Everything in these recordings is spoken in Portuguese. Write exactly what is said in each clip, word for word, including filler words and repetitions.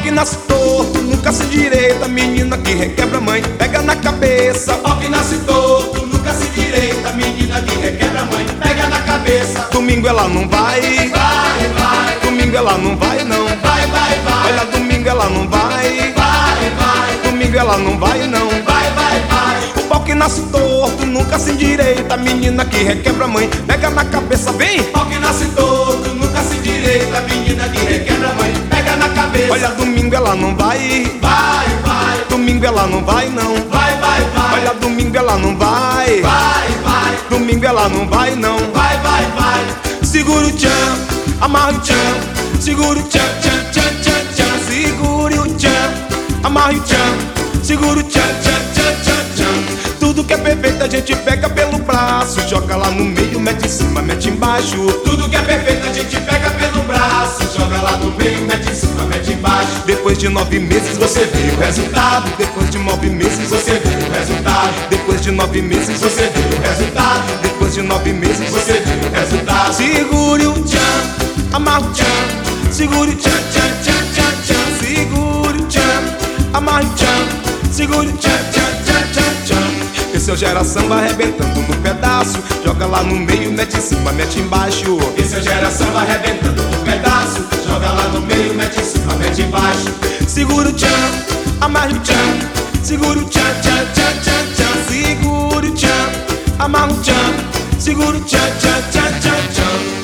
que nasce torto, nunca se endireita. Menina que requebra a mãe, pega na cabeça. Pau que nasce torto, nunca se direita. Menina que requebra a mãe, pega na cabeça. Domingo ela não vai, Vai, vai, domingo ela não vai não. vai, vai, vai. Olha, domingo ela não vai, Vai, vai, domingo ela não vai não. vai, vai, vai. O pau que nasce torto, nunca se endireita. Menina que requebra a mãe, pega na cabeça, vem. Pau que nasce torto, nunca se direita. Menina que requebra a mãe, pega na cabeça. Olha, domingo ela não vai, Vai, vai, domingo ela não vai não. vai, vai, vai. Olha, domingo ela não vai, Vai, vai, domingo ela não vai não. vai, vai, vai. Segura o tchan, amarra o tchan. Segura o tchan, tchan, tchan, tchan, tchan. Segure o tchan, amarra o tchan. Segura o tchan, tchan, tchan, tchan, tchan. Tudo que é perfeito a gente pega pelo braço. Joga lá no meio, mete em cima, mete embaixo. Tudo que é perfeito a gente pega pelo braço. Joga lá no meio, mete em cima, mete embaixo. Depois de nove meses Você vê o resultado. Depois de nove meses Você vê o resultado. Depois de nove meses Você vê o resultado. Depois de nove meses Você vê o resultado. Segure o tchan, amarra o tchan. Segure o tchan, tchan, tchan, tchan, tchan. Segure o tchan, amarra o tchan. Segure o tchan, tchan, tchan, tchan, tchan. Esse é o gera samba arrebentando no pedaço. Joga lá no meio, mete em cima, mete embaixo. Esse é o gera samba arrebentando no pedaço. Joga lá no meio, mete em cima, mete embaixo. Segura o tchan, amarra o tchan. Segura o tchan, tchan, tchan, tchan, tchan. Segura o tchan, amarra o tchan. Segura o tchan, tchan, tchan, tchan, tchan.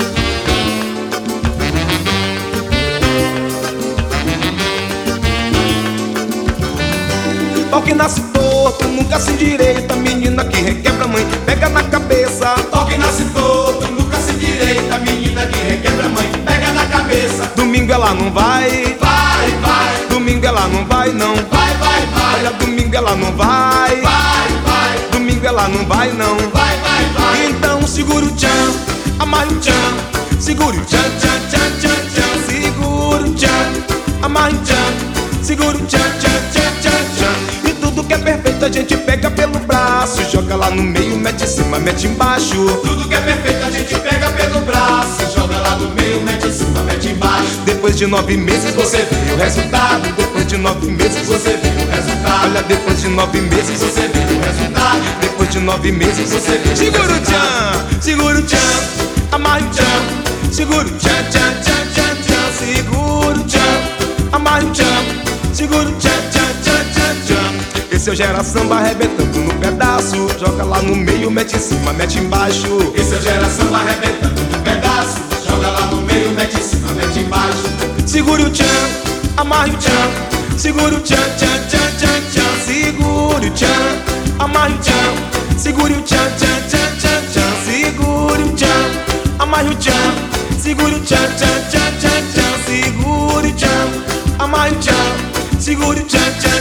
Pau que nasce torto, nunca se endireita. Menina que requebra a mãe, pega na cabeça. Pau que nasce torto, nunca se direita. Menina que requebra a mãe, pega na cabeça. Domingo ela não vai, Vai, vai, domingo ela não vai não. vai, vai, vai. Olha, domingo ela não vai, Vai, vai, domingo ela não vai não. vai, vai, vai. Então segura o tchan, amarra o tchan. Segura o tchan, tchan, tchan, tchan, tchan. Segura o tchan, amarra o tchan. Segura o tchan, tchan, tchan, tchan, tchan. E tudo que é perfeito a gente pega pelo braço. Joga lá no meio, mete em cima, mete embaixo. Tudo que é perfeito a gente pega pelo braço. Joga lá no meio, mete em cima, mete embaixo. Depois de nove meses Você vê o resultado. Depois de nove meses Você vê o resultado. Olha, depois de nove meses Você vê o resultado. Depois de nove meses Você vê o Segura o resultado. tchan, segura o tchan. Amarra o tchan. Segura o tchan, tchan, tchan, tchan, tchan. Segura o tchan, amarra o tchan. Segura o tchan, tchan, tchan, tchan, tchan. Esse é o gera samba arrebentando no pedaço. Joga lá no meio, mete em cima, mete embaixo. Esse é o gera samba arrebentando no pedaço. Joga lá no meio, mete em cima, mete embaixo. Segure o tchan, amarre o tchan. Segure o tchan, tchan, tchan, tchan, tchan. Segure o tchan, amarre o tchan. Segure o tchan, tchan, tchan, tchan, tchan. Segure o tchan, amarre o tchan. Segure o tchan, tchan, tchan, tchan, tchan. Segure o tchan, amarre o tchan. Segure o tchan, tchan.